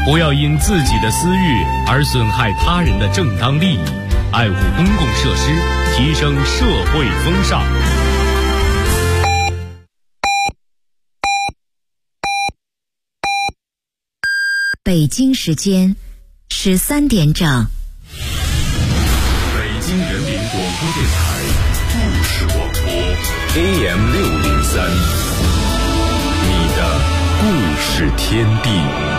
不要因自己的私欲而损害他人的正当利益，爱护公共设施，提升社会风尚。 北京时间13点整。 北京人民广播电台故事广播 AM603，你的故事天地。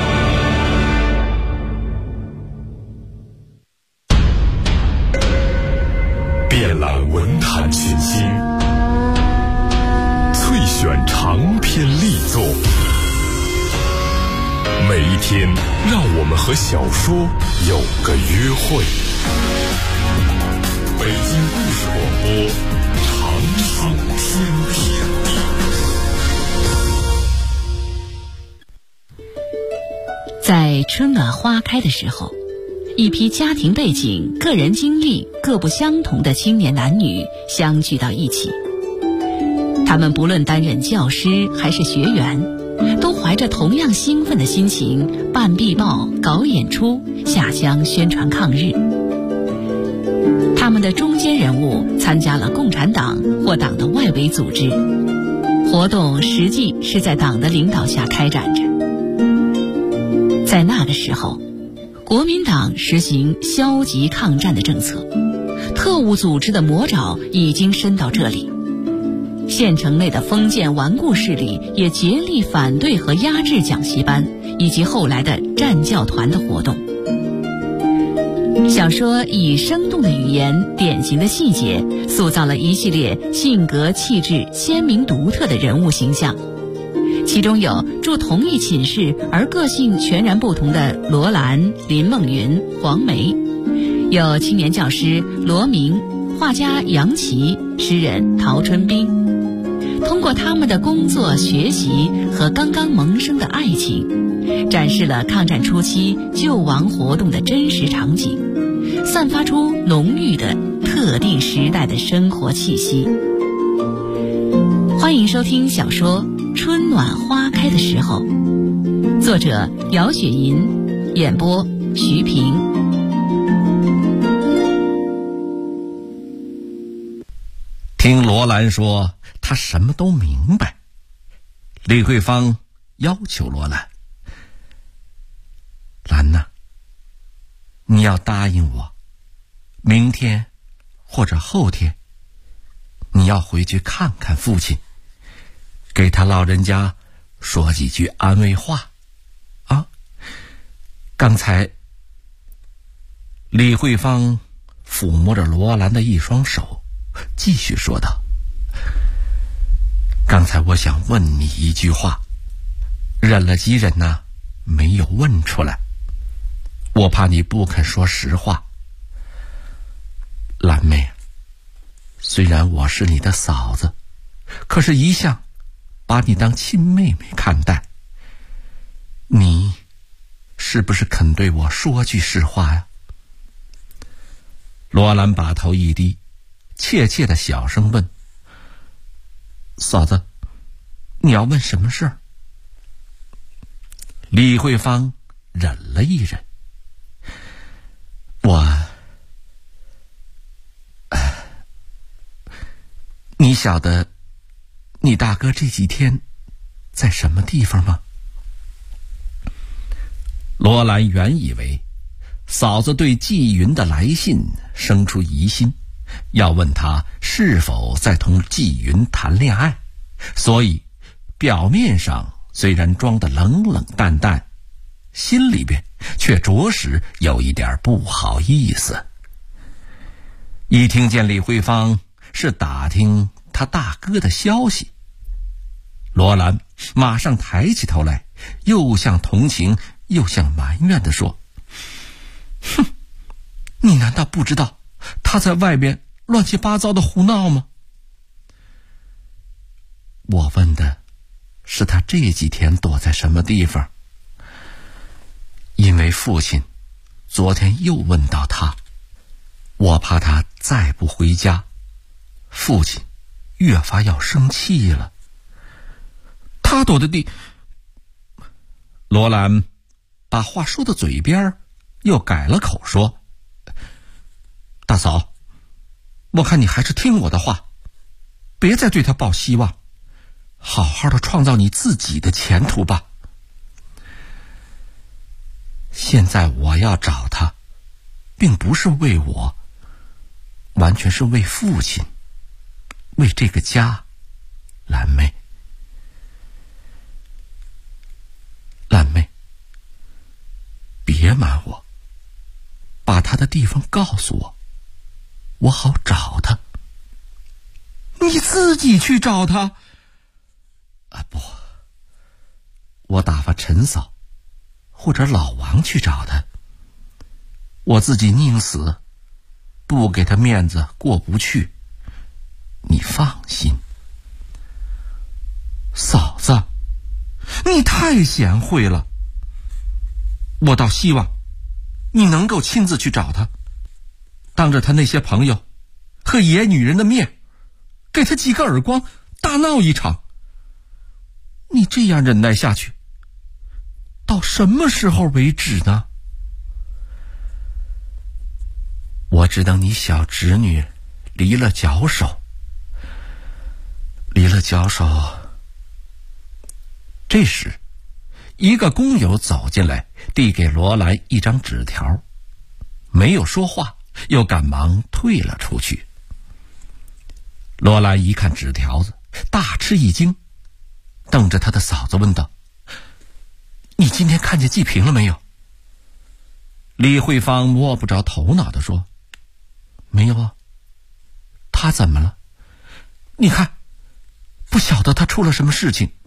遍览文坛群星，萃选长篇力作，每一天让我们和小说有个约会。北京故事广播，长长天地。 在春暖花开的时候，一批家庭背景、个人经历各不相同的青年男女相聚到一起。他们不论担任教师还是学员，都怀着同样兴奋的心情办壁报、搞演出、下乡宣传抗日。他们的中坚人物参加了共产党或党的外围组织，活动实际是在党的领导下开展着。在那个时候，国民党实行消极抗战的政策，特务组织的魔爪已经伸到这里。县城内的封建顽固势力也竭力反对和压制讲习班以及后来的战教团的活动。小说以生动的语言、典型的细节，塑造了一系列性格气质鲜明独特的人物形象。其中有住同一寝室而个性全然不同的罗兰、林梦云、黄梅，有青年教师罗明、画家杨琦、诗人陶春冰。通过他们的工作、学习和刚刚萌生的爱情，展示了抗战初期救亡活动的真实场景，散发出浓郁的特定时代的生活气息。欢迎收听小说《春暖花开的时候》，作者姚雪银，演播徐平。 听罗兰说他什么都明白，李慧芳要求罗兰：兰呐，你要答应我，明天或者后天你要回去看看父亲，给他老人家说几句安慰话啊。刚才李慧芳抚摸着罗兰的一双手，继续说道：刚才我想问你一句话，忍了几忍呢，没有问出来，我怕你不肯说实话。兰妹，虽然我是你的嫂子，可是一向把你当亲妹妹看待，你是不是肯对我说句实话呀？罗兰把头一低，怯怯的小声问：嫂子，你要问什么事儿？李慧芳忍了一忍：你晓得你大哥这几天在什么地方吗？罗兰原以为嫂子对纪云的来信生出疑心，要问他是否在同纪云谈恋爱，所以表面上虽然装得冷冷淡淡，心里边却着实有一点不好意思。一听见李慧芳是打听他大哥的消息，罗兰马上抬起头来，又像同情又像埋怨地说：哼，你难道不知道他在外边乱七八糟的胡闹吗？我问的是他这几天躲在什么地方，因为父亲昨天又问到他，我怕他再不回家，父亲越发要生气了。他躲的地……罗兰把话说到嘴边，又改了口说：“大嫂，我看你还是听我的话，别再对他抱希望，好好的创造你自己的前途吧。现在我要找他，并不是为我，完全是为父亲，为这个家。蓝妹，蓝妹，别瞒我，把他的地方告诉我，我好找他。”“你自己去找他。”“不，我打发陈嫂或者老王去找他，我自己宁死不给他面子过不去，你放心。”“嫂子，你太贤惠了，我倒希望你能够亲自去找他，当着他那些朋友和野女人的面，给他几个耳光，大闹一场。你这样忍耐下去，到什么时候为止呢？”“我只等你小侄女离了脚手。这时，一个工友走进来，递给罗兰一张纸条，没有说话，又赶忙退了出去。罗兰一看纸条子，大吃一惊，瞪着他的嫂子问道：“你今天看见季平了没有？”李慧芳摸不着头脑地说：“没有啊。他怎么了？你看，不晓得他出了什么事情。”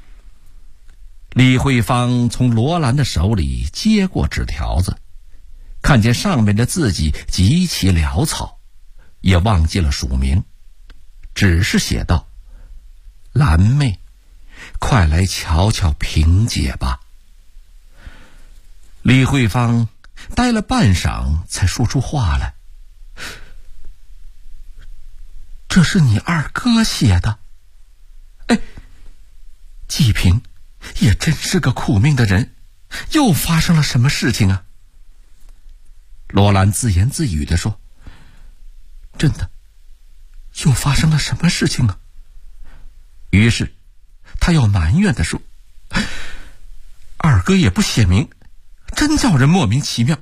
李慧芳从罗兰的手里接过纸条子，看见上面的字迹极其潦草，也忘记了署名，只是写道：“蓝妹，快来瞧瞧萍姐吧。”李慧芳呆了半晌，才说出话来：“这是你二哥写的？哎，季平也真是个苦命的人，又发生了什么事情啊？”罗兰自言自语地说：“真的，又发生了什么事情啊？”于是他又埋怨地说：“二哥也不写明，真叫人莫名其妙。”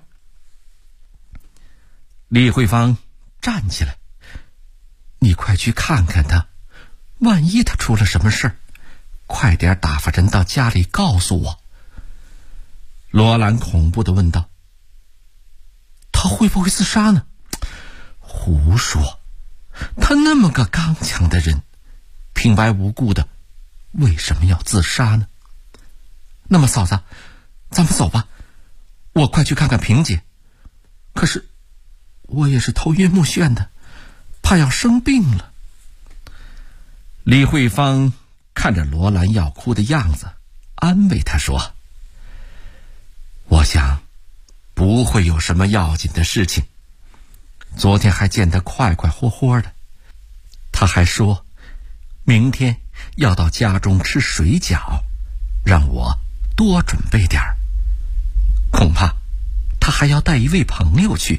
李慧芳站起来：“你快去看看他，万一他出了什么事儿，快点打发人到家里告诉我。”罗兰恐怖地问道：“他会不会自杀呢？”“胡说，他那么个刚强的人，平白无故的，为什么要自杀呢？”“那么嫂子，咱们走吧，我快去看看萍姐。可是我也是头晕目眩的，怕要生病了。”李慧芳看着罗兰要哭的样子，安慰他说：“我想不会有什么要紧的事情，昨天还见他快快活活的，他还说明天要到家中吃水饺，让我多准备点儿。恐怕他还要带一位朋友去。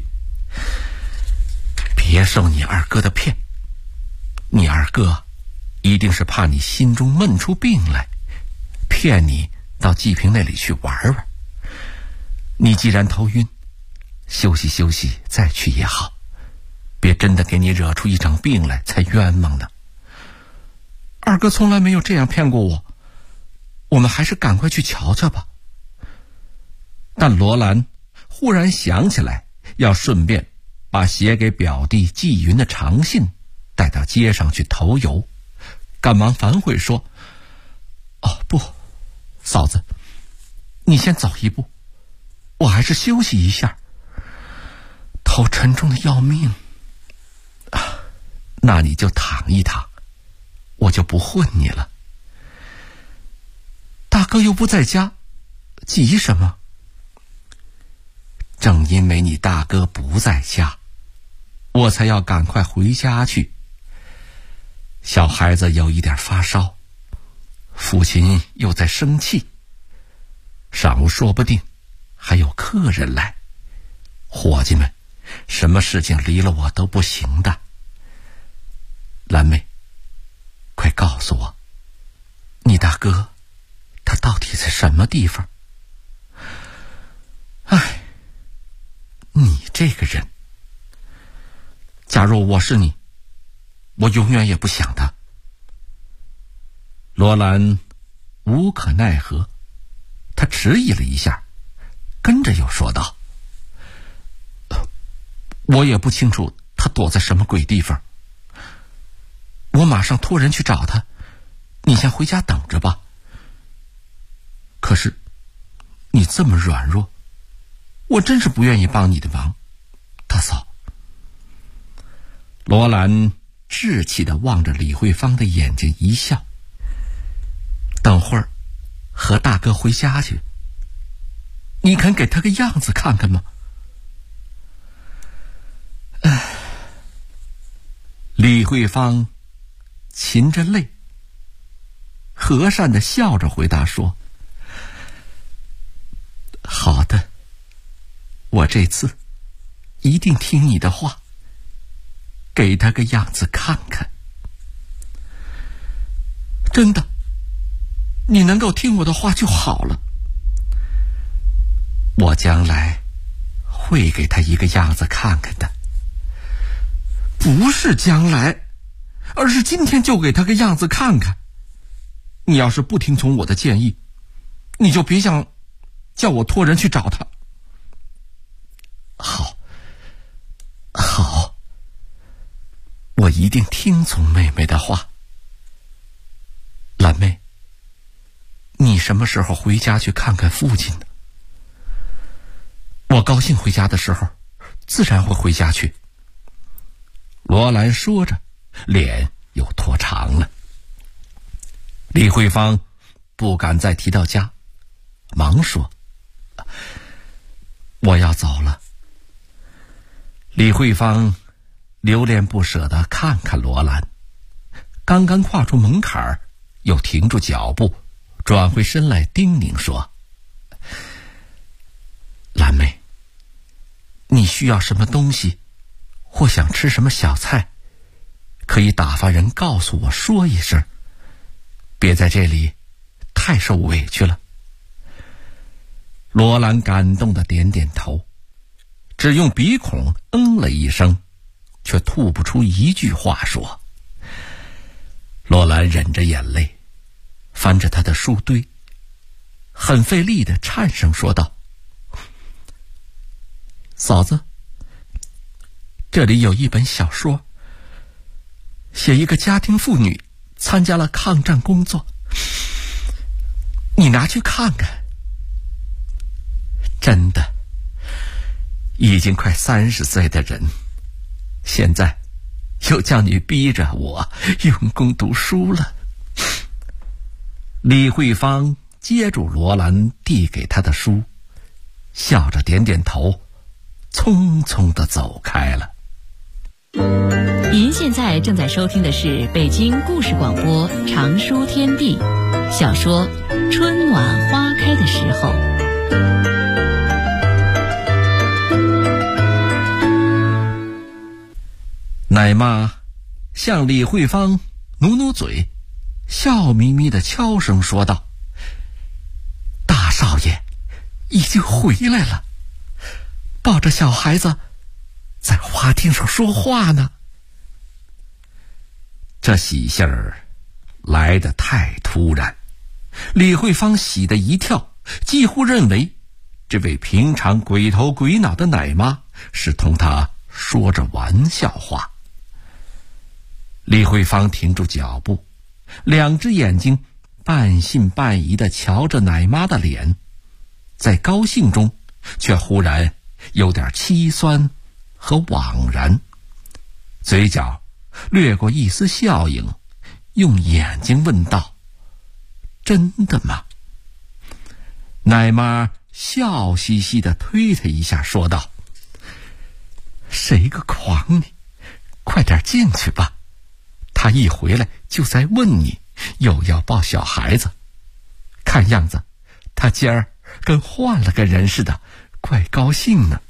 别受你二哥的骗，你二哥一定是怕你心中闷出病来，骗你到季平那里去玩玩。你既然头晕，休息休息再去也好，别真的给你惹出一场病来才冤枉呢。二哥从来没有这样骗过我，我们还是赶快去瞧瞧吧。”但罗兰忽然想起来，要顺便把写给表弟季云的长信带到街上去投邮，赶忙反悔说：“哦不，嫂子，你先走一步，我还是休息一下，头沉重的要命啊。那你就躺一躺，我就不混你了。大哥又不在家，急什么？正因为你大哥不在家，我才要赶快回家去。小孩子有一点发烧，父亲又在生气，晌午说不定还有客人来。伙计们，什么事情离了我都不行的。蓝妹，快告诉我，你大哥他到底在什么地方？哎，你这个人，假如我是你，我永远也不想他。罗兰无可奈何，他迟疑了一下，跟着又说道：我也不清楚他躲在什么鬼地方，我马上托人去找他，你先回家等着吧。可是你这么软弱，我真是不愿意帮你的忙，大嫂。罗兰稚气地望着李慧芳的眼睛一笑，等会儿和大哥回家去，你肯给他个样子看看吗？李慧芳噙着泪，和善地笑着回答说：好的，我这次一定听你的话，给他个样子看看。真的，你能够听我的话就好了。我将来会给他一个样子看看的。不是将来，而是今天就给他个样子看看。你要是不听从我的建议，你就别想叫我托人去找他。好，我一定听从妹妹的话。蓝妹，你什么时候回家去看看父亲呢？我高兴回家的时候，自然会回家去。罗兰说着，脸又拖长了。李慧芳不敢再提到家，忙说：我要走了。李慧芳留恋不舍地看看罗兰，刚刚跨出门槛，又停住脚步，转回身来叮咛说：蓝妹，你需要什么东西，或想吃什么小菜，可以打发人告诉我说一声，别在这里太受委屈了。罗兰感动地点点头，只用鼻孔了一声，却吐不出一句话说。罗兰忍着眼泪，翻着他的书堆，很费力地颤声说道：嫂子，这里有一本小说，写一个家庭妇女参加了抗战工作，你拿去看看。真的，已经快30岁的人，现在又叫你逼着我用功读书了。李慧芳接住罗兰递给她的书，笑着点点头，匆匆地走开了。 您现在正在收听的是北京故事广播长书天地小说《春暖花开的时候》。 奶妈向李慧芳努努嘴，笑眯眯地悄声说道：大少爷已经回来了，抱着小孩子在花厅上说话呢。这喜信儿来得太突然，李慧芳喜得一跳，几乎认为这位平常鬼头鬼脑的奶妈是同她说着玩笑话。李慧芳停住脚步，两只眼睛半信半疑地瞧着奶妈的脸，在高兴中却忽然有点凄酸和惘然，嘴角掠过一丝笑意，用眼睛问道：真的吗？奶妈笑嘻嘻地推他一下说道：谁个狂你，快点进去吧，他一回来就在问你，又要抱小孩子，看样子他今儿跟换了个人似的，怪高兴呢。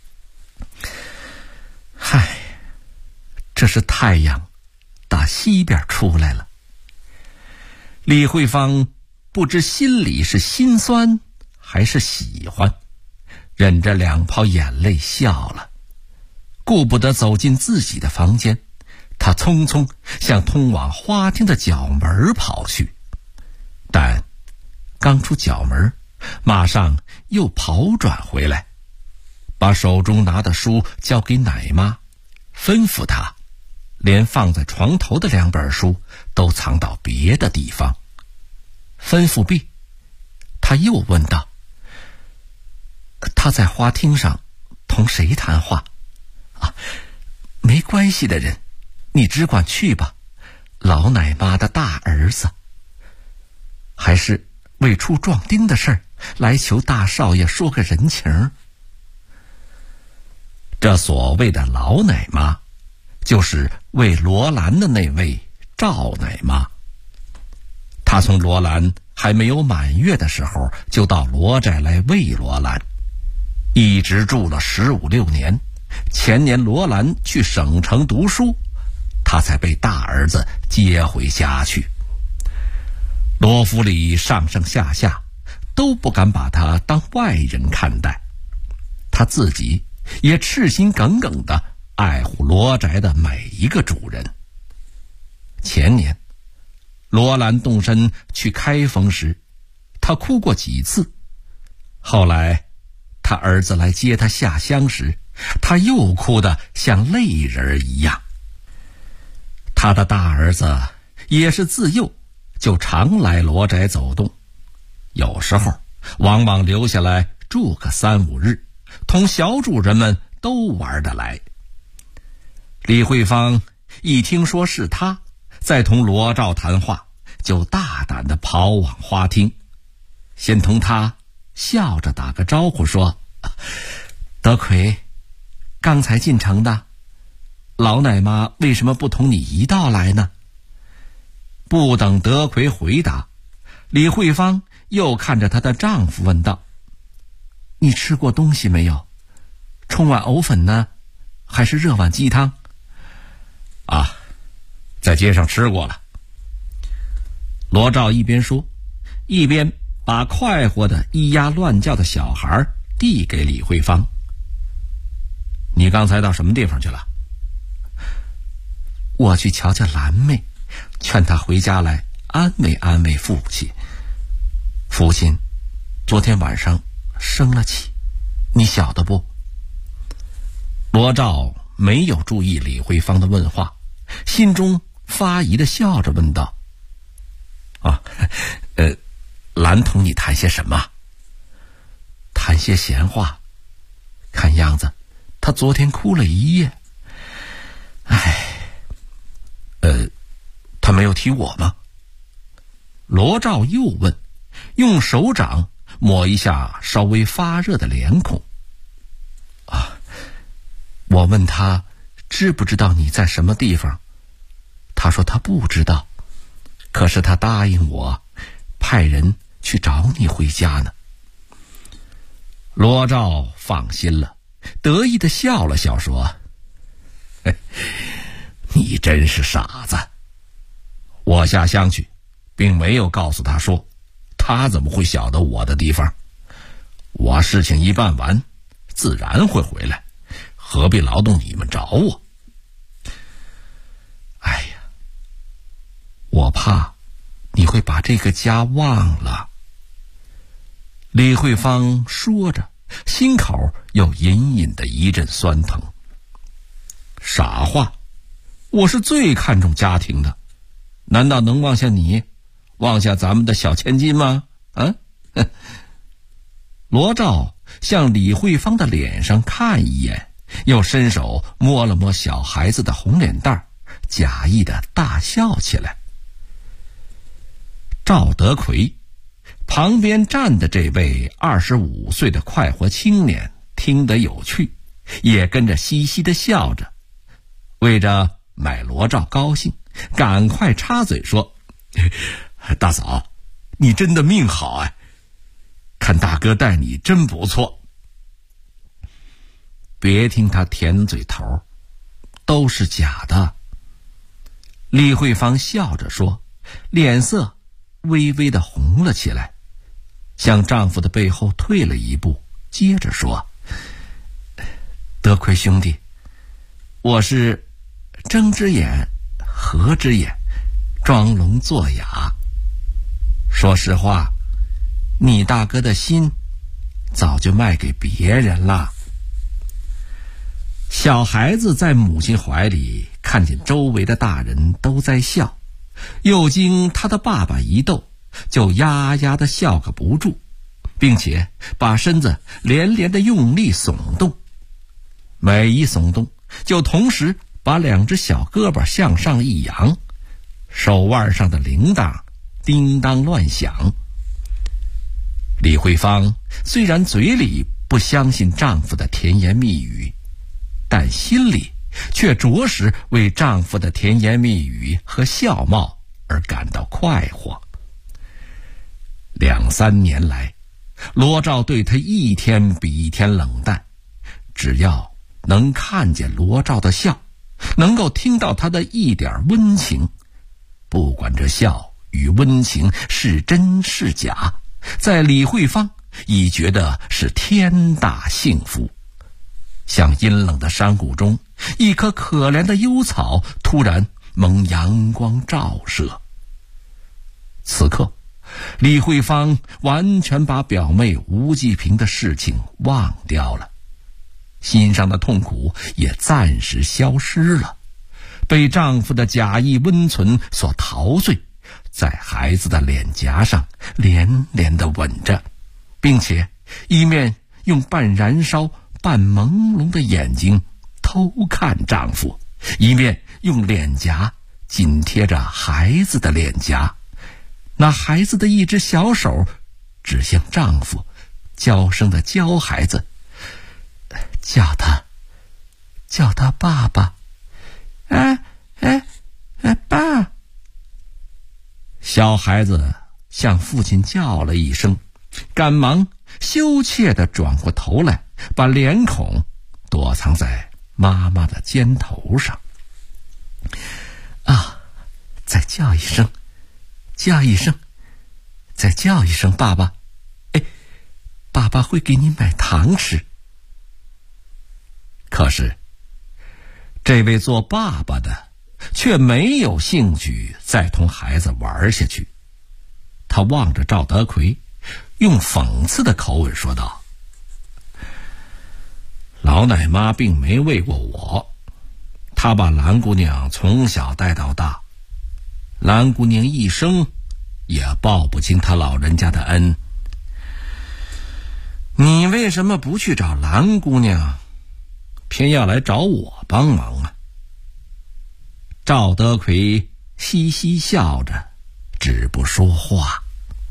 嗨，这是太阳打西边出来了。李慧芳不知心里是心酸还是喜欢，忍着2泡眼泪笑了，顾不得走进自己的房间，她匆匆向通往花厅的角门跑去，但刚出角门，马上又跑转回来，把手中拿的书交给奶妈，吩咐她连放在床头的2本书都藏到别的地方。吩咐毕，他又问道：他在花厅上同谁谈话？没关系的人，你只管去吧。老奶妈的大儿子，还是为出壮丁的事儿来求大少爷说个人情。这所谓的老奶妈，就是喂罗兰的那位赵奶妈。她从罗兰还没有满月的时候就到罗寨来喂罗兰，一直住了15、16年。前年罗兰去省城读书，她才被大儿子接回家去。罗府里上上下下都不敢把她当外人看待，她自己也赤心耿耿地爱护罗宅的每一个主人。前年罗兰动身去开封时，他哭过几次。后来他儿子来接他下乡时，他又哭得像泪人一样。他的大儿子也是自幼就常来罗宅走动，有时候往往留下来住个3、5日，同小主人们都玩得来。李慧芳一听说是他在同罗兆谈话，就大胆地跑往花厅，先同他笑着打个招呼说：德奎，刚才进城的，老奶妈为什么不同你一道来呢？不等德奎回答，李慧芳又看着她的丈夫问道：你吃过东西没有？冲碗藕粉呢，还是热碗鸡汤？在街上吃过了。罗兆一边说，一边把快活的咿呀乱叫的小孩递给李慧芳。你刚才到什么地方去了？我去瞧瞧兰妹，劝她回家来安慰安慰父亲。父亲昨天晚上生了气，你晓得不？罗兆没有注意李慧芳的问话，心中发疑地笑着问道：兰同你谈些什么？谈些闲话，看样子他昨天哭了一夜。他没有提我吗？罗兆又问，用手掌抹一下稍微发热的脸孔。我问他知不知道你在什么地方，他说他不知道，可是他答应我派人去找你回家呢。罗兆放心了，得意地笑了笑说：你真是傻子，我下乡去并没有告诉他说，他怎么会晓得我的地方？我事情一办完自然会回来，何必劳动你们找我？我怕你会把这个家忘了。李慧芳说着，心口又隐隐的一阵酸疼。傻话，我是最看重家庭的，难道能忘下你，忘下咱们的小千金吗？罗兆向李慧芳的脸上看一眼，又伸手摸了摸小孩子的红脸蛋，假意的大笑起来。赵德奎旁边站的这位25岁的快活青年听得有趣，也跟着嘻嘻地笑着，为着买罗兆高兴，赶快插嘴说：大嫂，你真的命好啊！ 看大哥待你真不错。别听他甜嘴头，都是假的。李慧芳笑着说，脸色微微的红了起来，向丈夫的背后退了一步，接着说，德奎兄弟，我是睁只眼合只眼，装聋作哑。说实话，你大哥的心早就卖给别人了。小孩子在母亲怀里看见周围的大人都在笑，又经他的爸爸一逗，就呀呀的笑个不住，并且把身子连连的用力耸动，每一耸动就同时把两只小胳膊向上一扬，手腕上的铃铛叮当乱响。李慧芳虽然嘴里不相信丈夫的甜言蜜语，但心里却着实为丈夫的甜言蜜语和笑貌而感到快活。2-3年来，罗兆对她一天比一天冷淡，只要能看见罗兆的笑，能够听到他的一点温情，不管这笑与温情是真是假，在李慧芳已觉得是天大幸福。像阴冷的山谷中一棵可怜的幽草突然蒙阳光照射。此刻李慧芳完全把表妹吴继平的事情忘掉了，心上的痛苦也暂时消失了，被丈夫的假意温存所陶醉，在孩子的脸颊上连连地吻着，并且一面用半燃烧半朦胧的眼睛偷看丈夫，一面用脸颊紧贴着孩子的脸颊，拿孩子的一只小手指向丈夫，娇声地教孩子，叫他爸爸，爸。小孩子向父亲叫了一声，赶忙羞怯地转过头来，把脸孔躲藏在妈妈的肩头上。再叫一声，再叫一声爸爸，爸爸会给你买糖吃。可是这位做爸爸的却没有兴趣再同孩子玩下去，他望着赵德奎，用讽刺的口吻说道，老奶妈并没喂过我，她把兰姑娘从小带到大，兰姑娘一生也报不清她老人家的恩。你为什么不去找兰姑娘，偏要来找我帮忙啊？赵德奎嘻嘻笑着，只不说话。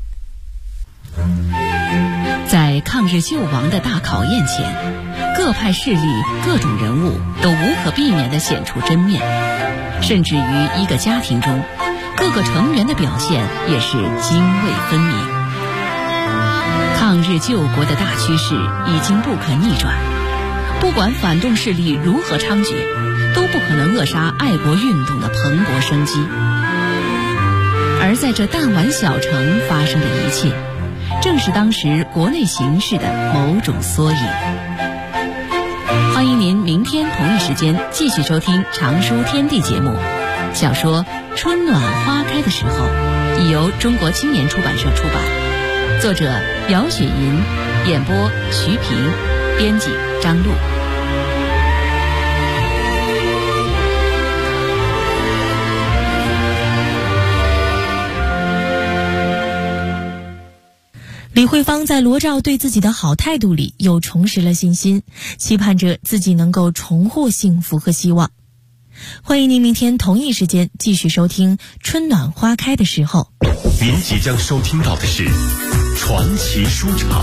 在抗日救亡的大考验前，各派势力、各种人物都无可避免地显出真面，甚至于一个家庭中，各个成员的表现也是泾渭分明。抗日救国的大趋势已经不可逆转，不管反动势力如何猖獗，都不可能扼杀爱国运动的蓬勃生机。而在这弹丸小城发生的一切，正是当时国内形势的某种缩影。欢迎您明天同一时间继续收听《常书天地》节目。小说《春暖花开的时候》已由中国青年出版社出版，作者姚雪银，演播徐平，编辑张璐。 李慧芳在罗兆对自己的好态度里又重拾了信心，期盼着自己能够重获幸福和希望。欢迎您明天同一时间继续收听《春暖花开的时候》。 您即将收听到的是传奇书场。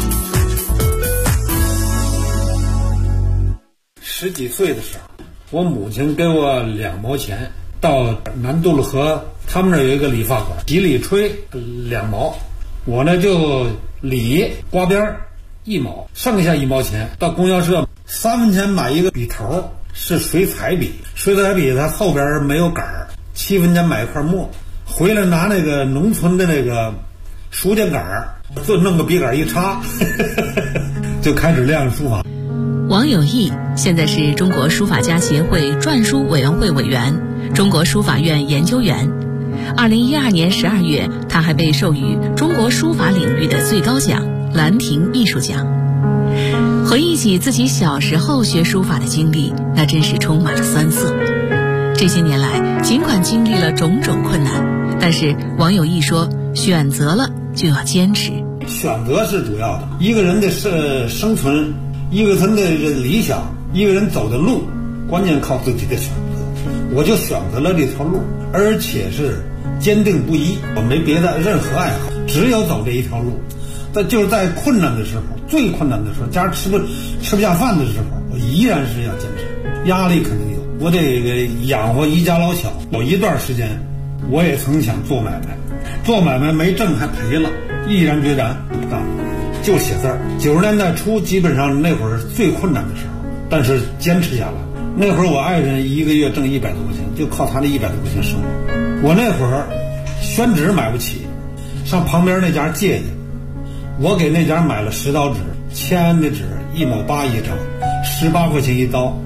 10几岁的时候，我母亲给我2毛钱，到南渡了河，他们那有一个理发馆，洗里吹2毛， 我呢就理刮边1毛，剩下1毛钱到供销社3分钱买一个笔头，是水彩笔，水彩笔它后边没有杆儿，7分钱买一块墨，回来拿那个农村的那个书签杆儿，就弄个笔杆一插就开始练书法。 王有义现在是中国书法家协会篆书委员会委员、中国书法院研究员。2012年12月，他还被授予中国书法领域的最高奖兰亭艺术奖。回忆起自己小时候学书法的经历，那真是充满了酸涩。这些年来，尽管经历了种种困难，但是王有义说，选择了就要坚持。 选择是主要的，一个人的生存，一个人的理想，一个人走的路，关键靠自己的选择。我就选择了这条路，而且是坚定不移，我没别的任何爱好，只有走这一条路。但就是在困难的时候，最困难的时候，家吃不下饭的时候，我依然是要坚持。压力肯定有，我得养活一家老小。有一段时间，我也曾想做买卖，做买卖没挣还赔了，毅然决然不干了，就写字儿。90年代初，基本上那会儿是最困难的时候，但是坚持下来。那会儿我爱人一个月挣100多块钱，就靠他的100多块钱生活。我那会儿宣纸买不起，上旁边那家借去。我给那家买了10刀纸，签的纸1毛8一张，18块钱一刀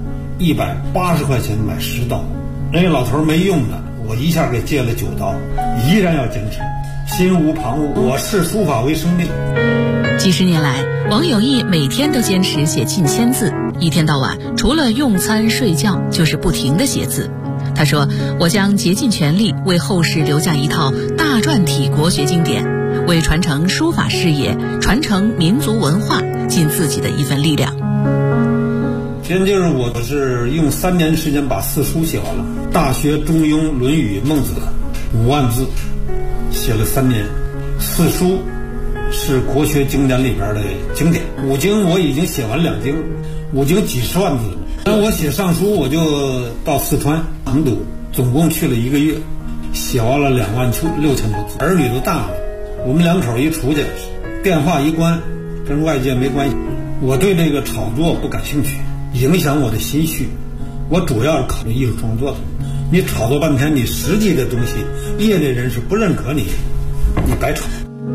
，180块钱买10刀。人家老头没用的，我一下给借了9刀，依然要坚持，心无旁骛。我视书法为生命。 几十年来，王有义每天都坚持写近1000字，一天到晚除了用餐睡觉，就是不停地写字。他说：“我将竭尽全力为后世留下一套大篆体国学经典，为传承书法事业、传承民族文化尽自己的一份力量。” 现在就是我是用3年时间把4书写完了，《大学》《中庸》《论语》《孟子》5万字，写了3年。4书是国学经典里边的经典，5经我已经写完2经，5经几十万字。那我写上书，我就到四川成都，总共去了1个月，写完了26000多字。儿女都大了，我们2口一出去，电话一关，跟外界没关系。我对这个炒作不感兴趣，影响我的心绪。我主要是考虑艺术创作的。你炒作半天，你实际的东西，业内人士不认可你，你白炒。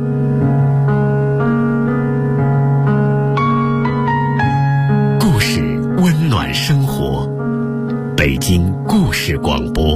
故事温暖生活，北京故事广播。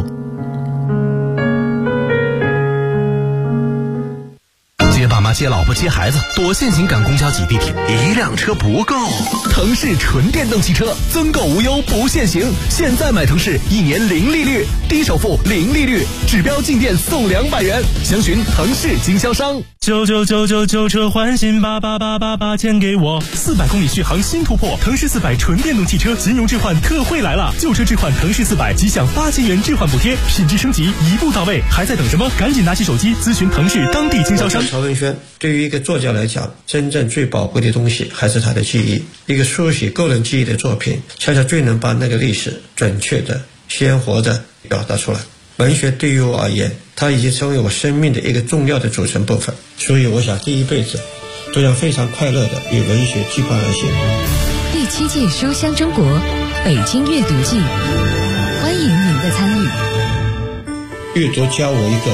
接爸妈、接老婆、接孩子，多限行赶公交挤地铁，1辆车不够。腾势纯电动汽车，增购无忧不限行，现在买腾势1年0利率，低首付0利率，指标进店送200元，详询腾势经销商。 99999车换新88888钱给我，400公里续航新突破，腾势400纯电动汽车金融置换特惠来了，旧车置换腾势400即享8000元置换补贴，品质升级一步到位，还在等什么？赶紧拿起手机咨询腾势当地经销商。 曹文轩，对于一个作家来讲，真正最宝贵的东西还是他的记忆。一个书写个人记忆的作品，恰恰最能把那个历史准确的、鲜活的表达出来。文学对于我而言，它已经成为我生命的一个重要的组成部分，所以我想这一辈子都要非常快乐的与文学羁绊而行。 第7届书香中国北京阅读季，欢迎您的参与。 阅读教我一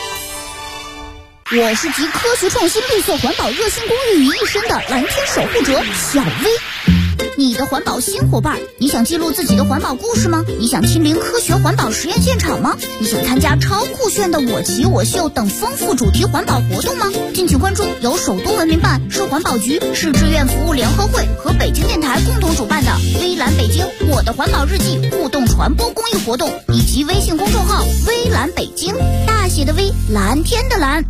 个。我是集科学创新、绿色环保、热心公益于一身的蓝天守护者小薇。你的环保新伙伴，你想记录自己的环保故事吗？你想亲临科学环保实验现场吗？你想参加超酷炫的我骑我秀等丰富主题环保活动吗？敬请关注由首都文明办、市环保局、市志愿服务联合会和北京电台共同主办的微蓝北京我的环保日记互动传播公益活动，以及微信公众号微蓝北京，大写的微，蓝天的蓝。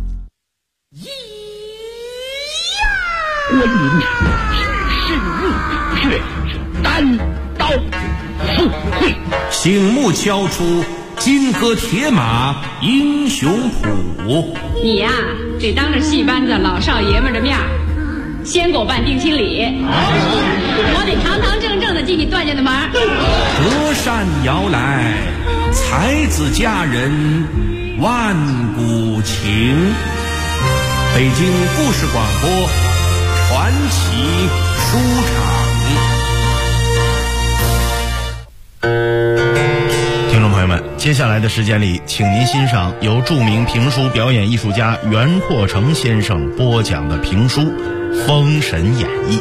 观音是命，却单刀赴会， 醒目敲出金戈铁马英雄谱。 你呀，得当着戏班子老少爷们的面先给我办定亲礼，我得堂堂正正的进你段家的门。 隔山遥来，才子佳人万古情。 北京故事广播传奇书场。 听众朋友们，接下来的时间里，请您欣赏由著名评书表演艺术家袁阔成先生播讲的评书《封神演义》。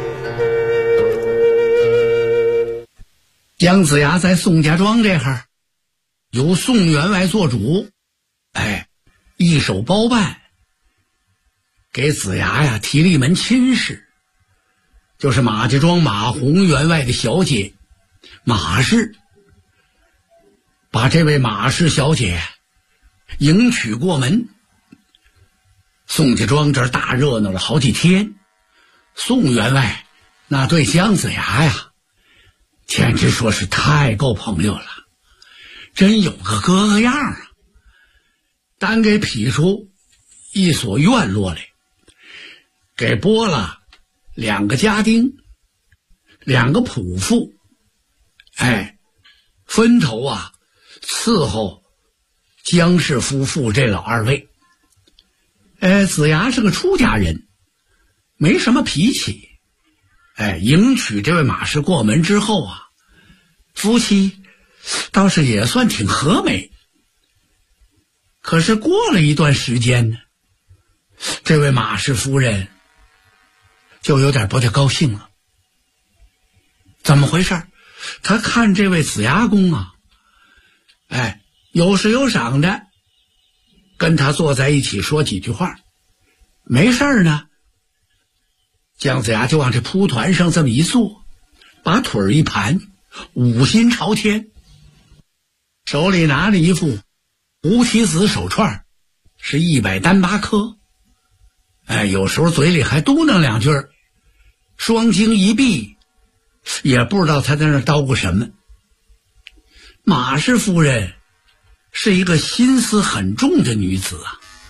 姜子牙在宋家庄这哈由宋员外做主，一手包办，给子牙呀提了一门亲事，就是马家庄马红员外的小姐马氏，把这位马氏小姐迎娶过门。宋家庄这儿大热闹了好几天，宋员外那对姜子牙呀简直说是太够朋友了，真有个哥哥样啊，单给劈出一所院落来，给拨了2个家丁，2个仆妇，分头伺候姜氏夫妇这老2位。子牙是个出家人，没什么脾气，迎娶这位马氏过门之后夫妻倒是也算挺和美。可是过了一段时间呢，这位马氏夫人就有点不太高兴了。怎么回事？她看这位子牙公有时有赏的跟他坐在一起说几句话，没事呢，姜子牙就往这铺团上这么一坐，把腿一盘，五心朝天，手里拿着一副菩提子手串，是100单8颗，有时候嘴里还嘟囔2句，双睛一闭，也不知道他在那叨咕什么。马氏夫人是一个心思很重的女子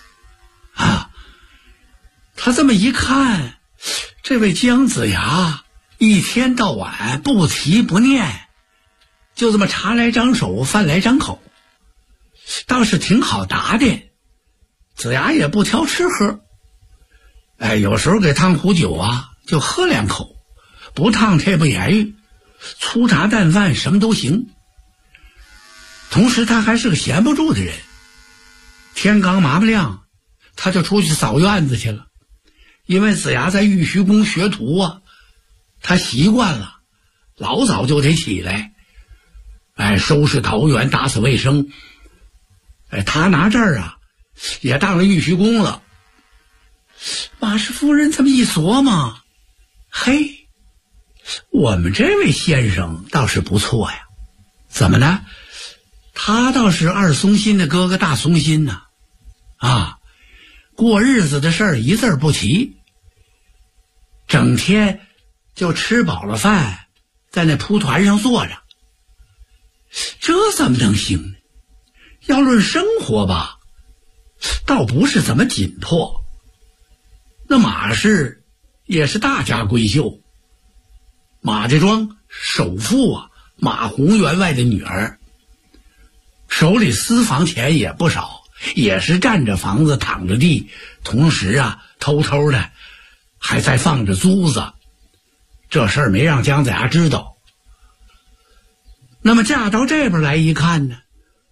她这么一看，这位姜子牙一天到晚不提不念，就这么茶来张手饭来张口，倒是挺好答的。子牙也不挑吃喝，有时候给烫壶酒就喝2口，不烫他也不言语，粗茶淡饭什么都行。同时他还是个闲不住的人，天刚麻不亮他就出去扫院子去了。因为子牙在玉虚宫学徒他习惯了老早就得起来，收拾桃园打扫卫生。他拿这儿也当了玉虚宫了。马氏夫人这么一琢磨，嘿，我们这位先生倒是不错呀。怎么呢？他倒是二松心的哥哥大松心呢，过日子的事儿一字不提，整天就吃饱了饭在那铺团上坐着，这怎么能行呢？要论生活吧，倒不是怎么紧迫。那马氏也是大家闺秀，马家庄首富马红员外的女儿，手里私房钱也不少，也是占着房子躺着地，同时偷偷的还在放着租子。这事儿没让姜子牙知道。那么嫁到这边来一看呢，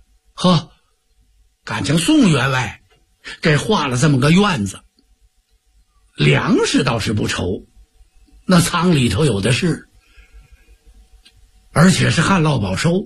感情宋员外给画了这么个院子，粮食倒是不愁，那仓里头有的是，而且是旱涝保收。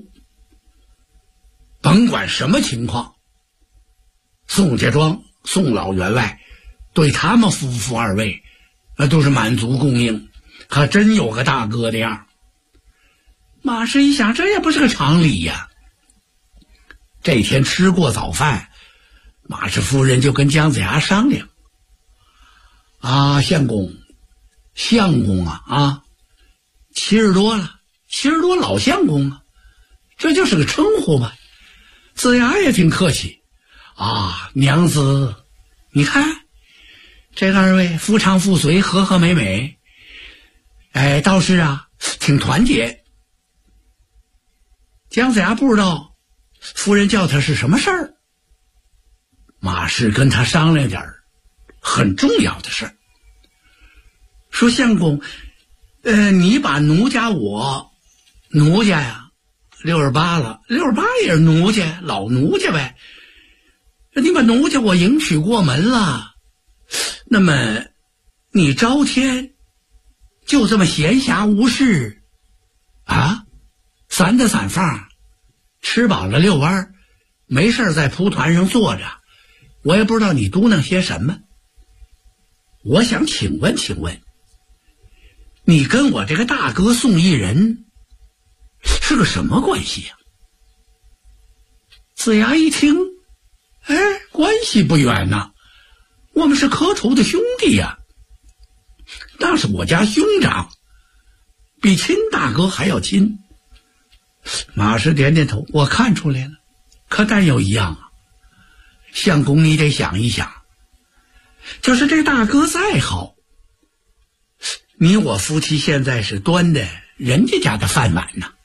甭管什么情况，宋家庄宋老员外对他们夫妇2位都是满足供应，可真有个大哥的样。马氏一想，这也不是个常理呀。这天吃过早饭，马氏夫人就跟姜子牙商量，相公70多了，70多老相公这就是个称呼吧。子牙也挺客气娘子，你看这2位夫唱妇随，和和美美，倒是挺团结。姜子牙不知道夫人叫他是什么事儿，马氏跟他商量点儿， 很重要的事儿。说相公，你把奴家呀68了，68也是奴家，老奴家呗。你把奴家我迎娶过门了，那么你朝天就这么闲暇无事啊，散的散放，吃饱了遛弯，没事在蒲团上坐着，我也不知道你嘟囔些什么。我想请问你跟我这个大哥宋义人是个什么关系呀？子牙一听，关系不远呐，我们是磕头的兄弟呀，那是我家兄长，比亲大哥还要亲。马氏点点头，我看出来了，可但有一样啊，相公你得想一想，就是这大哥再好，你我夫妻现在是端的人家的饭碗呢。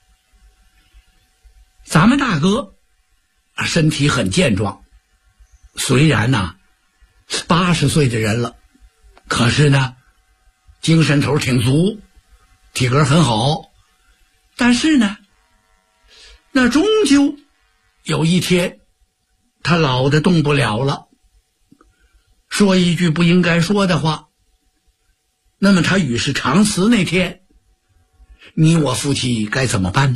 咱们大哥身体很健壮，虽然呢80岁的人了，可是呢精神头挺足，体格很好。但是呢，那终究有一天他老的动不了了，说一句不应该说的话，那么他与世长辞那天，你我夫妻该怎么办呢？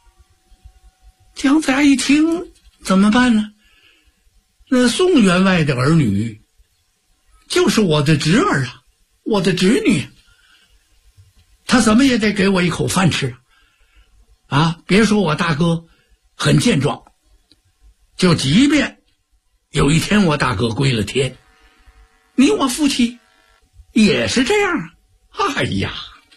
姜子牙一听，怎么办呢？那宋员外的儿女就是我的侄儿啊，我的侄女，他怎么也得给我一口饭吃啊！别说我大哥很健壮，就即便有一天我大哥归了天，你我夫妻也是这样啊！哎呀，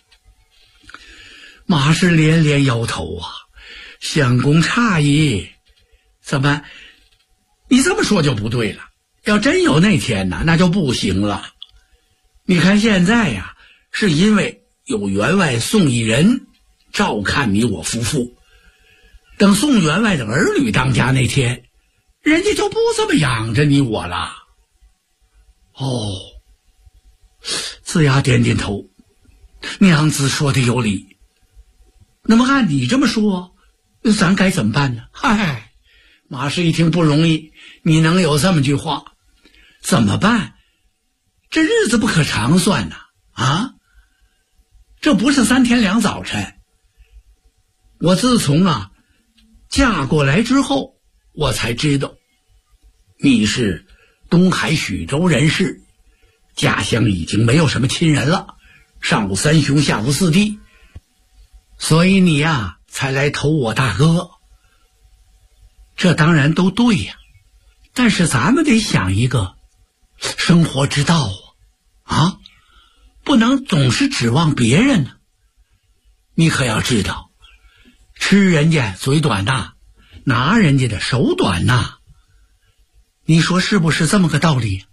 马氏连连摇头啊，相公诧异，怎么你这么说就不对了？要真有那天呢，那就不行了。你看现在呀，是因为有员外宋义人照看你我夫妇，等宋员外的儿女当家那天，人家就不这么养着你我了。哦，子牙点点头，娘子说的有理。那么按你这么说，咱该怎么办呢？嗨，马氏一听不容易，你能有这么句话，怎么办？这日子不可长算呐！啊，这不是3天2早晨。我自从嫁过来之后，我才知道你是东海许州人士，家乡已经没有什么亲人了，上无三兄下无四弟，所以你呀才来投我大哥。这当然都对呀，但是咱们得想一个生活之道啊，不能总是指望别人呢。你可要知道，吃人家嘴短呐，拿人家的手短呐。你说是不是这么个道理？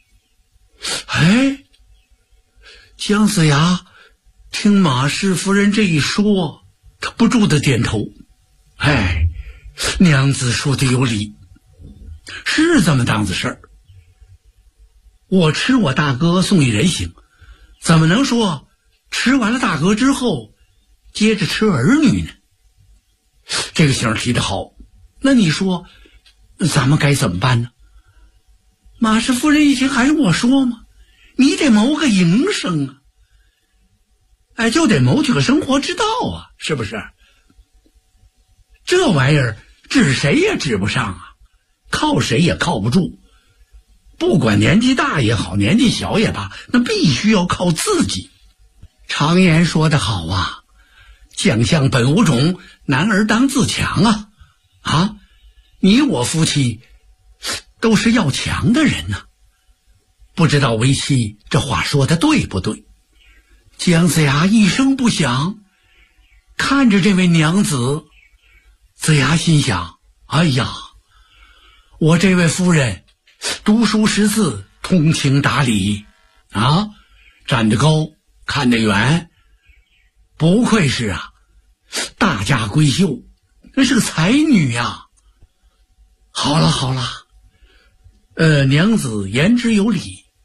哎，姜子牙听马氏夫人这一说，他不住的点头。哎，娘子说的有理，是这么档子事儿。我吃我大哥宋义人行，怎么能说吃完了大哥之后接着吃儿女呢？这个形提得好，那你说咱们该怎么办呢？马氏夫人一听，还用我说吗？你得谋个营生啊，哎，就得谋取个生活之道啊，是不是？这玩意儿指谁也指不上啊，靠谁也靠不住。不管年纪大也好，年纪小也罢，那必须要靠自己。常言说得好啊，将相本无种，男儿当自强啊！啊，你我夫妻都是要强的人呐。不知道为妻这话说的对不对？姜子牙一声不响，看着这位娘子，子牙心想：哎呀，我这位夫人读书识字，通情达理啊，站得高看得远，不愧是大家闺秀，那是个才女呀。好了，娘子言之有理，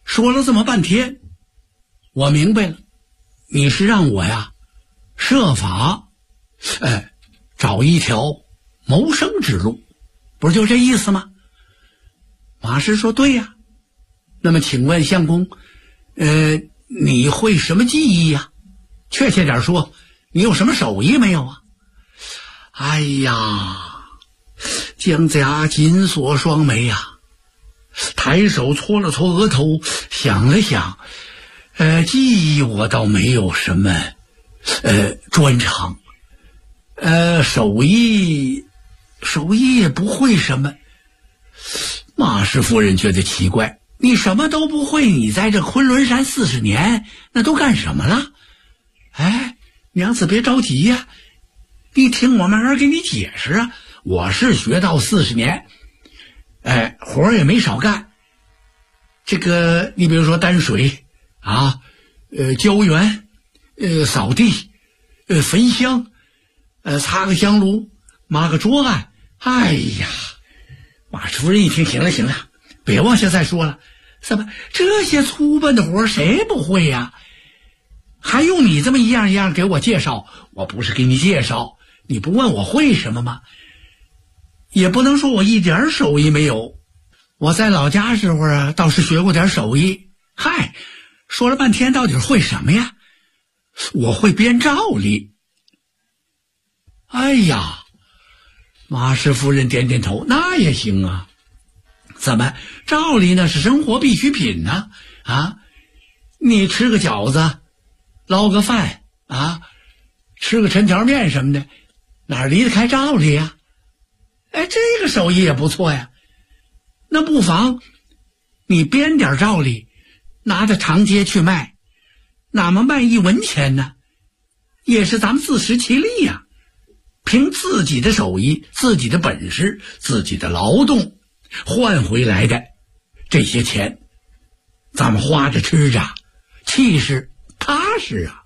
说了这么半天，我明白了，你是让我呀设法找一条谋生之路，不是就这意思吗？马师说对呀。那么请问相公，你会什么技艺呀？确切点说，你有什么手艺没有啊？哎呀，姜子牙紧锁双眉呀，抬手搓了搓额头，想了想，技艺我倒没有什么专长，手艺也不会什么。马氏夫人觉得奇怪，你什么都不会，你在这昆仑山40年，那都干什么了？哎，娘子别着急呀，你听我慢慢给你解释啊。我是学到40年，活儿也没少干。这个你比如说担水啊，浇园，扫地，焚香，擦个香炉，抹个桌案。哎呀，马夫人一听，行了，别往下再说了。怎么这些粗笨的活谁不会呀？还用你这么一样一样给我介绍？我不是给你介绍，你不问我会什么吗？也不能说我一点手艺没有。我在老家时候啊，倒是学过点手艺。嗨，说了半天到底会什么呀？我会编诏礼。哎呀，马氏夫人点点头，那也行啊。怎么诏礼呢？是生活必需品呢？啊，你吃个饺子，捞个饭啊，吃个抻条面什么的，哪离得开诏礼呀？这个手艺也不错呀。那不妨你编点诏礼，拿到长街去卖，哪么卖1文钱呢？也是咱们自食其力呀。凭自己的手艺、自己的本事、自己的劳动换回来的这些钱，咱们花着吃着，气势踏实啊。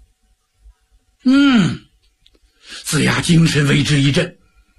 子牙精神为之一振。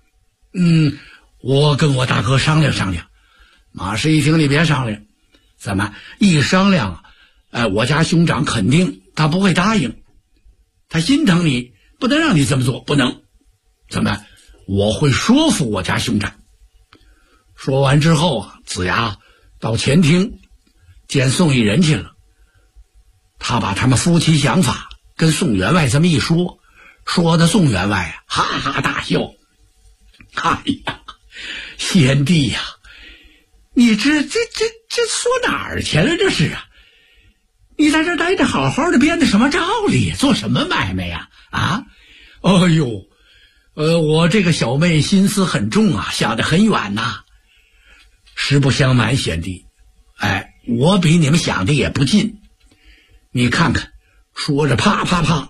我跟我大哥商量商量。马氏一听，你别商量，怎么一商量我家兄长肯定他不会答应，他心疼你，不能让你这么做，不能。怎么我会说服我家兄长。说完之后啊，子牙到前厅见宋义人去了。他把他们夫妻想法跟宋员外这么一说，说的宋员外哈哈大笑。哎呀，贤弟呀，你这说哪儿去了？这是啊，你在这待着好好的，编的什么诏礼，做什么买卖呀？啊，哎呦，我这个小妹心思很重啊，想得很远呐。实不相瞒，贤弟，我比你们想的也不近。你看看，说着啪啪啪，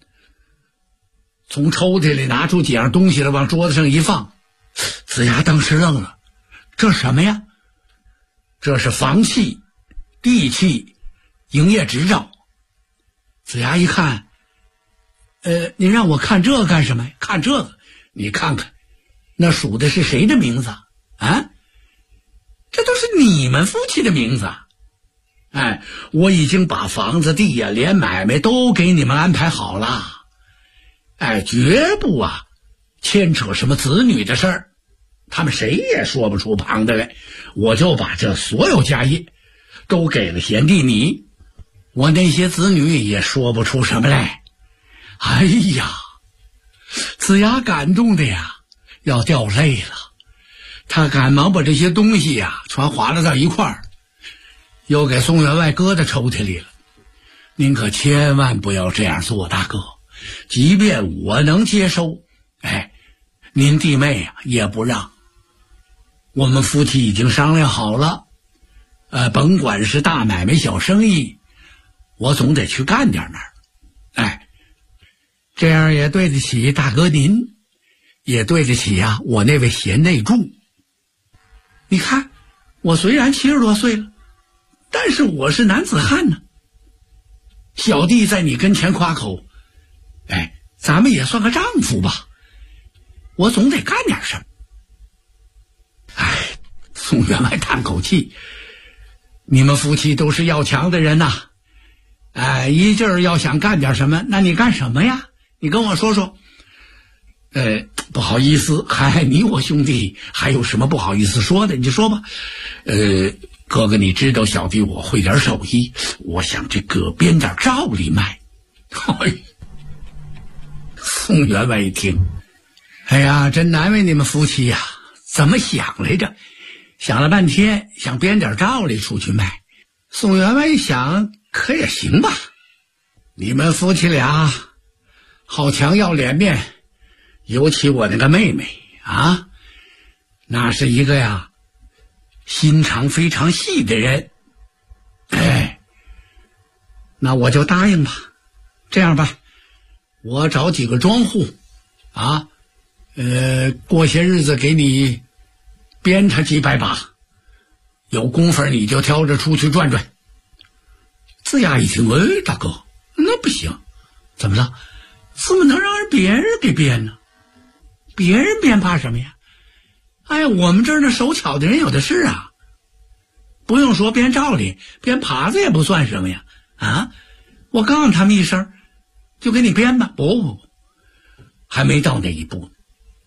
从抽屉里拿出几样东西来，往桌子上一放。子牙当时愣了，这什么呀？这是房契、地契、营业执照。子牙一看，你让我看这干什么呀？看这个，你看看，那数的是谁的名字啊？这都是你们夫妻的名字。我已经把房子地呀，连买卖都给你们安排好了。绝不牵扯什么子女的事儿，他们谁也说不出旁的来。我就把这所有家业都给了贤弟你，我那些子女也说不出什么来。哎呀，子牙感动的呀要掉泪了。他赶忙把这些东西呀全划拉到一块儿，又给宋员外搁在抽屉里了。您可千万不要这样做，大哥，即便我能接收，您弟妹也不让。我们夫妻已经商量好了，甭管是大买卖小生意，我总得去干点那儿。这样也对得起大哥您，也对得起我那位贤内助。你看，我虽然70多岁了，但是我是男子汉呢。小弟在你跟前夸口，咱们也算个丈夫吧，我总得干点什么。宋员外叹口气， 你们夫妻都是要强的人呐，一劲儿要想干点什么，那你干什么呀？你跟我说说。不好意思，你我兄弟还有什么不好意思说的？你就说吧。哥哥，你知道小弟我会点手艺，我想这个编点照例卖。宋员外一听，哎呀，真难为你们夫妻呀，怎么想来着？想了半天，想编点照例出去卖。宋员外一想，可也行吧，你们夫妻俩好强要脸面，尤其我那个妹妹啊，那是一个呀心肠非常细的人。那我就答应吧。这样吧，我找几个庄户啊，过些日子给你编他几百把，有功夫你就挑着出去转转。子牙一听，大哥，那不行，怎么了？怎么能让别人给编呢？别人编怕什么呀？我们这儿那手巧的人有的是啊，不用说编照例，编耙子也不算什么呀。我告诉他们一声，就给你编吧。不，还没到那一步。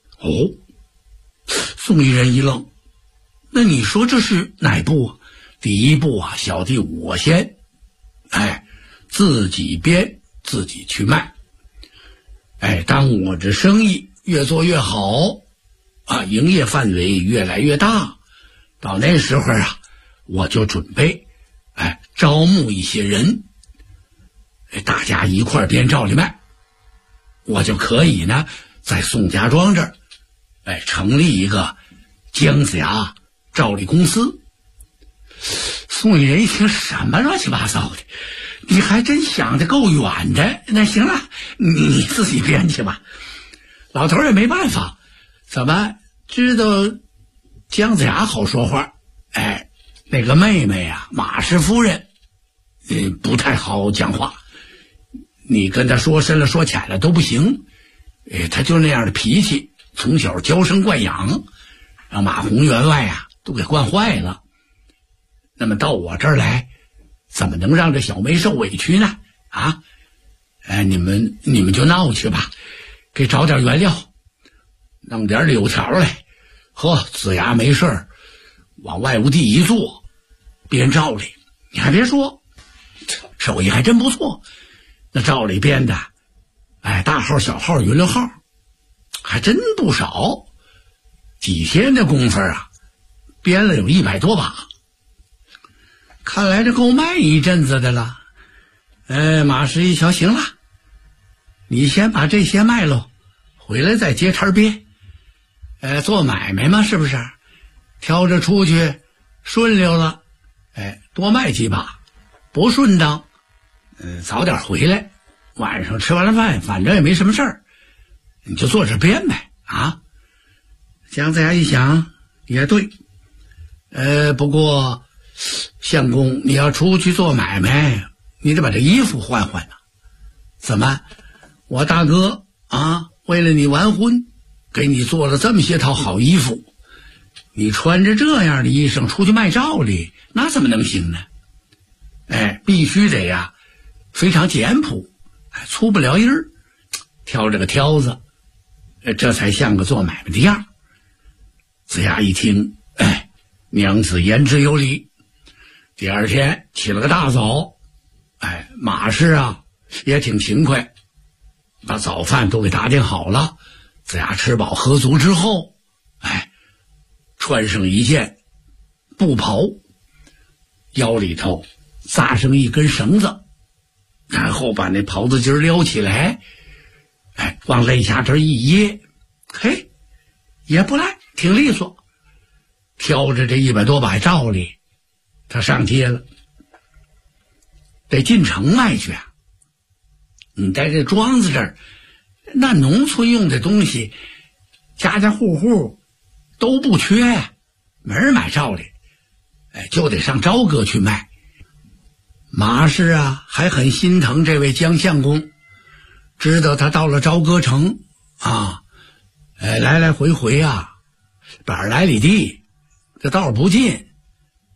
宋一人一愣，那你说这是哪步啊？第一步啊，小弟我先自己编自己去卖。当我这生意越做越好营业范围越来越大，到那时候啊，我就准备招募一些人，大家一块编照例卖，我就可以呢在宋家庄这儿成立一个姜子牙照例公司。宋一人一听，什么乱七八糟的，你还真想得够远的。那行了，你自己编去吧。老头也没办法，怎么知道姜子牙好说话，那个妹妹啊，马氏夫人不太好讲话，你跟他说深了说浅了都不行。他就那样的脾气，从小娇生惯养，让马洪员外都给惯坏了。那么到我这儿来，怎么能让这小妹受委屈呢？你们就闹去吧，给找点原料，弄点柳条来，子牙没事儿往外屋地一坐，编照例。你还别说，手艺还真不错。那照例编的大号小号云轮号还真不少，几天的功夫编了有100多把，看来这够卖一阵子的了。马氏一瞧，行了，你先把这些卖喽，回来再接摊编。做买卖嘛，是不是？挑着出去，顺溜了，多卖几把；不顺当，早点回来。晚上吃完了饭，反正也没什么事儿，你就坐这编呗。姜子牙一想，也对。不过相公，你要出去做买卖，你得把这衣服换换呐。怎么？我大哥为了你完婚，给你做了这么些套好衣服，你穿着这样的衣裳出去卖照例，那怎么能行呢？必须得非常简朴，粗不撩音儿，挑着个挑子，这才像个做买卖的样。子牙一听，娘子言之有理。第二天起了个大早，马氏也挺勤快，把早饭都给打点好了。子牙吃饱喝足之后，穿上一件布袍，腰里头扎上一根绳子，然后把那袍子襟撩起来，往肋下这一掖，也不赖，挺利索。挑着这100多把照例，他上街了，得进城卖去你在这庄子这儿，那农村用的东西，家家户户都不缺没人买照例，就得上朝歌去卖。马氏还很心疼这位姜相公，知道他到了朝歌城来来回回100来里地，这道不近，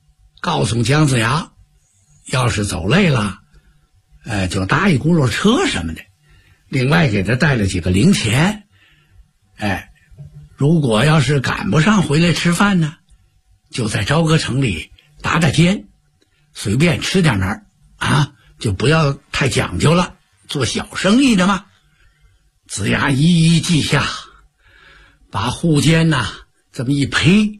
告诉姜子牙，要是走累了，就搭一轱辘车什么的，另外给他带了几个零钱。如果要是赶不上回来吃饭呢，就在朝歌城里打尖，随便吃点儿啊，就不要太讲究了，做小生意的嘛。子牙一一记下，把护肩呐这么一披，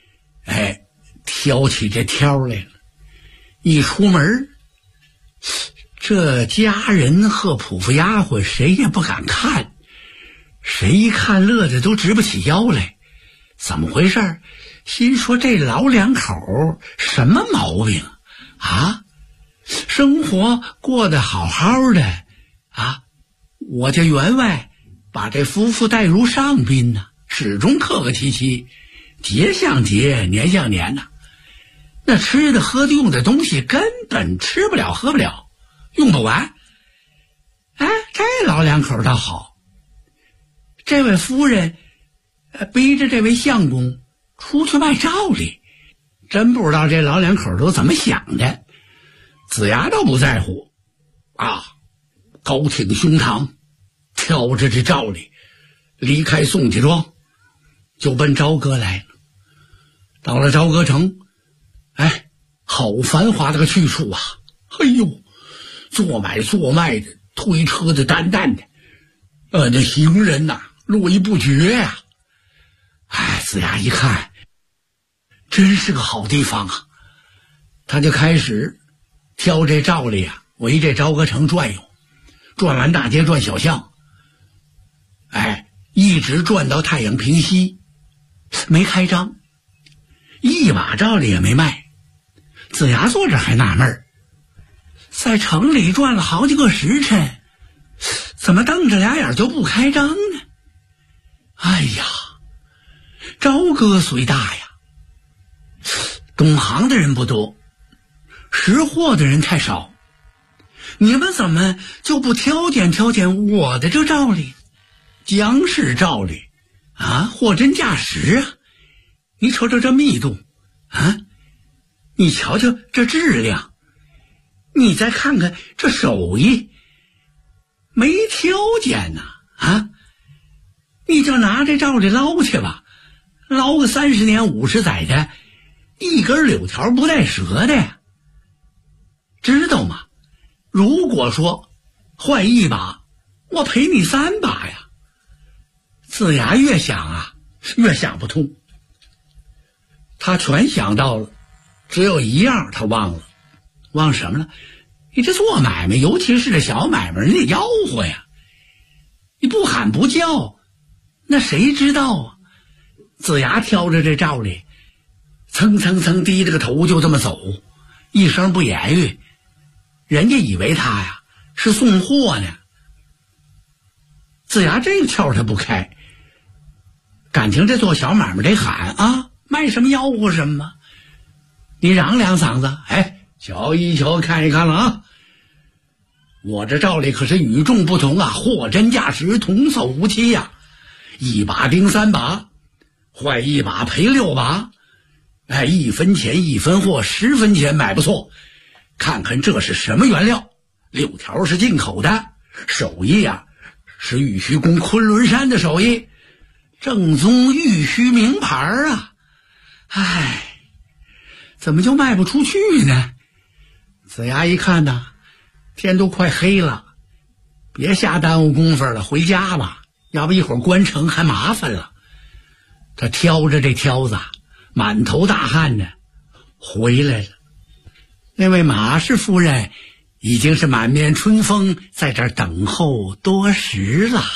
挑起这挑来了。一出门，这家人和仆妇丫鬟谁也不敢看，谁一看乐得都直不起腰来。怎么回事？心说这老两口什么毛病啊？生活过得好好的啊，我家员外把这夫妇带入上宾呢，始终客客气气，节像节，年像年呐。那吃的喝的用的东西根本吃不了喝不了，用不完。这老两口倒好，这位夫人逼着这位相公出去卖照例，真不知道这老两口都怎么想的。子牙倒不在乎啊，高挺胸膛，挑着这照例离开宋家庄，就奔朝歌来了。到了朝歌城，好繁华的个去处啊！做买做卖的，推车的担担的，那行人呐络绎不绝呀。子牙一看，真是个好地方啊，他就开始挑这照例啊，围这朝歌城转悠，转完大街转小巷，一直转到太阳平西，没开张，一把照例也没卖。子牙坐这还纳闷，在城里转了好几个时辰，怎么瞪着俩眼就不开张呢？朝歌虽大呀，懂行的人不多，识货的人太少，你们怎么就不挑拣挑拣我的这照例？姜氏照例啊，货真价实啊！你瞅瞅这密度啊，你瞧瞧这质量，你再看看这手艺，没挑拣呐啊！你就拿这照例捞去吧，捞个30年50载的，一根柳条不带折的呀，知道吗？如果说换一把，我赔你3把呀。子牙越想啊越想不通，他全想到了，只有一样他忘了。忘什么了？你这做买卖，尤其是这小买卖，人得吆喝呀，你不喊不叫，那谁知道啊？子牙挑着这照例，蹭蹭蹭低着个头就这么走，一声不言语。人家以为他呀是送货呢。子牙这个窍他不开，感情这做小买卖得喊啊，卖什么吆喝什么，你嚷两嗓子，瞧一瞧看一看了啊！我这照例可是与众不同啊，货真价实，童叟无欺呀！1把盯3把，坏1把赔6把，1分钱1分货，10分钱买不错。看看这是什么原料，柳条是进口的，手艺啊是玉虚宫昆仑山的手艺，正宗玉虚名牌啊！怎么就卖不出去呢？子牙一看呐，天都快黑了，别瞎耽误功夫了，回家吧，要不一会儿关城还麻烦了。他挑着这挑子，满头大汗的回来了。那位马氏夫人已经是满面春风，在这儿等候多时了。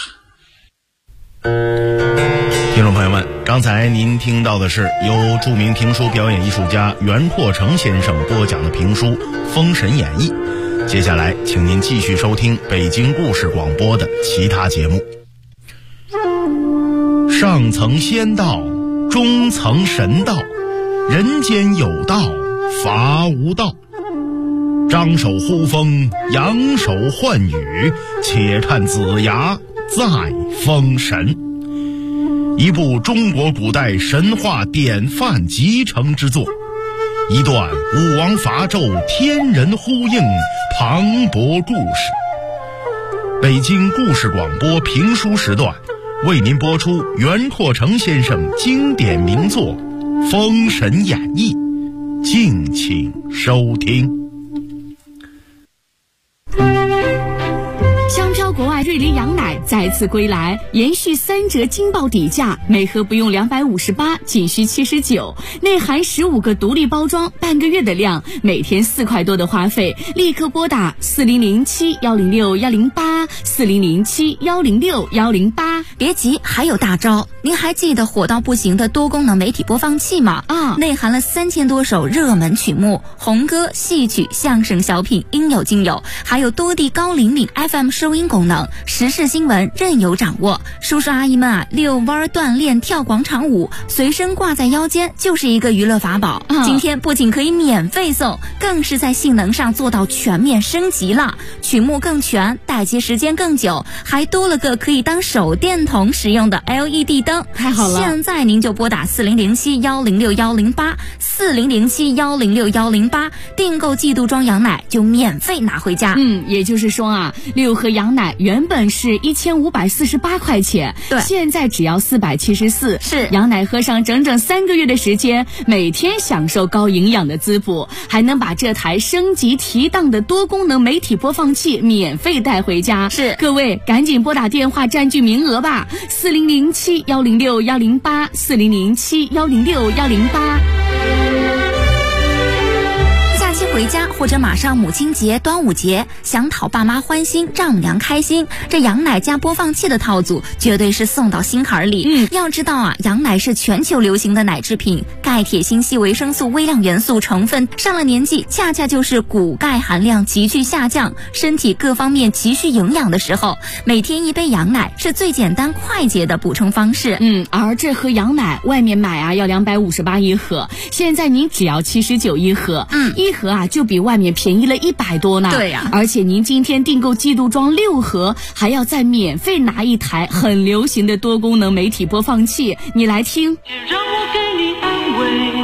听众朋友们，刚才您听到的是由著名评书表演艺术家袁阔成先生播讲的评书《封神演义》。接下来请您继续收听北京故事广播的其他节目。上层仙道，中层神道，人间有道，伐无道。张手呼风，扬手唤雨，且看子牙再封神。一部中国古代神话典范集成之作， 一段武王伐纣天人呼应磅礴故事。北京故事广播评书时段为您播出袁阔成先生经典名作《封神演义》，敬请收听。 香飘国外瑞麟羊奶再次归来，延续3折惊爆底价，每盒不用258，仅需79，内含15个独立包装，半个月的量，每天4块多的花费，立刻拨打4007-106-108，4007-106-108。 别急，还有大招！您还记得火到不行的多功能媒体播放器吗？内含了3000多首热门曲目，红歌、戏曲、相声、小品应有尽有，还有多地高灵敏 FM 收音功能，时事新闻任由掌握。叔叔阿姨们遛弯、锻炼、跳广场舞，随身挂在腰间就是一个娱乐法宝。今天不仅可以免费送，更是在性能上做到全面升级了，曲目更全，待机时间更久，还多了个可以当手电筒使用的 LED 灯， 太好了！ 现在您就拨打4007-106-108，4007-106-108，订购季度装羊奶就免费拿回家。 也就是说啊，6盒羊奶原本是1548块钱， 对， 现在只要474。 是， 羊奶喝上整整3个月的时间，每天享受高营养的滋补，还能把这台升级提档的多功能媒体播放器免费带回家。 是， 各位赶紧拨打电话占据名额吧，4007-106-108，4007-106-108。 回家或者马上母亲节、端午节，想讨爸妈欢心，丈母娘开心，这羊奶加播放器的套组绝对是送到心坎里。要知道啊，羊奶是全球流行的奶制品，钙、铁、锌、硒、维生素、微量元素成分，上了年纪恰恰就是骨钙含量急剧下降，身体各方面急需营养的时候，每天一杯羊奶是最简单快捷的补充方式。 而这盒羊奶外面买啊要258一盒，现在您只要79一盒，一盒就比外面便宜了100多呢。 对呀， 而且您今天订购季度装6盒，还要再免费拿一台很流行的多功能媒体播放器。你来听。 让我给你安慰，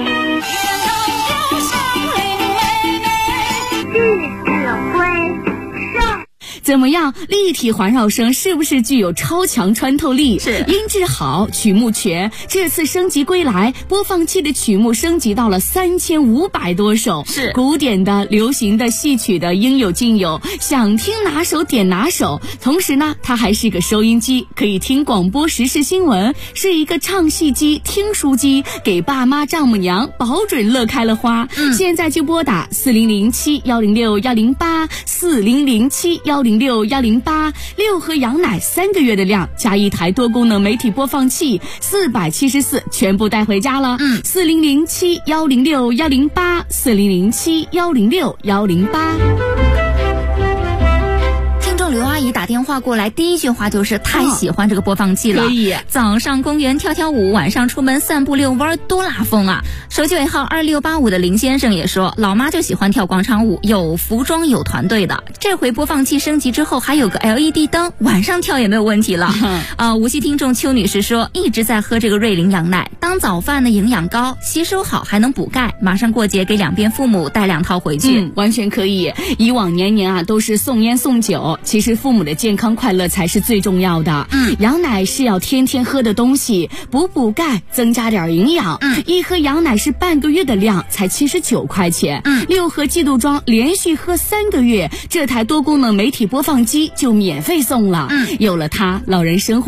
怎么样？立体环绕声是不是具有超强穿透力？ 是， 音质好，曲目全。这次升级归来，播放器的曲目升级到了3500多首， 是古典的、流行的、戏曲的应有尽有，想听哪首点哪首。同时呢，它还是个收音机，可以听广播时事新闻，是一个唱戏机、听书机，给爸妈丈母娘保准乐开了花。现在就拨打4007-106-108， 4007-106-108，6盒羊奶3个月的量，加一台多功能媒体播放器，474全部带回家了。4007-106-108， 4007-106-108。 刘阿姨打电话过来，第一句话就是太喜欢这个播放器了。 可以， 早上公园跳跳舞，晚上出门散步遛弯，多拉风啊！手机尾号2685的林先生也说，老妈就喜欢跳广场舞，有服装有团队的。这回播放器升级之后，还有个 LED 灯，晚上跳也没有问题了。无锡听众邱女士说，一直在喝这个瑞麟羊奶，当早饭的营养高，吸收好，还能补钙。马上过节给两边父母带2套回去， 完全可以。以往年年啊都是送烟送酒，其实父母的健康快乐才是最重要的。羊奶是要天天喝的东西，补钙，增加点营养。一盒羊奶是半个月的量，才79块钱。6盒季度装，连续喝3个月，这台多功能媒体播放机就免费送了。有了它，老人生活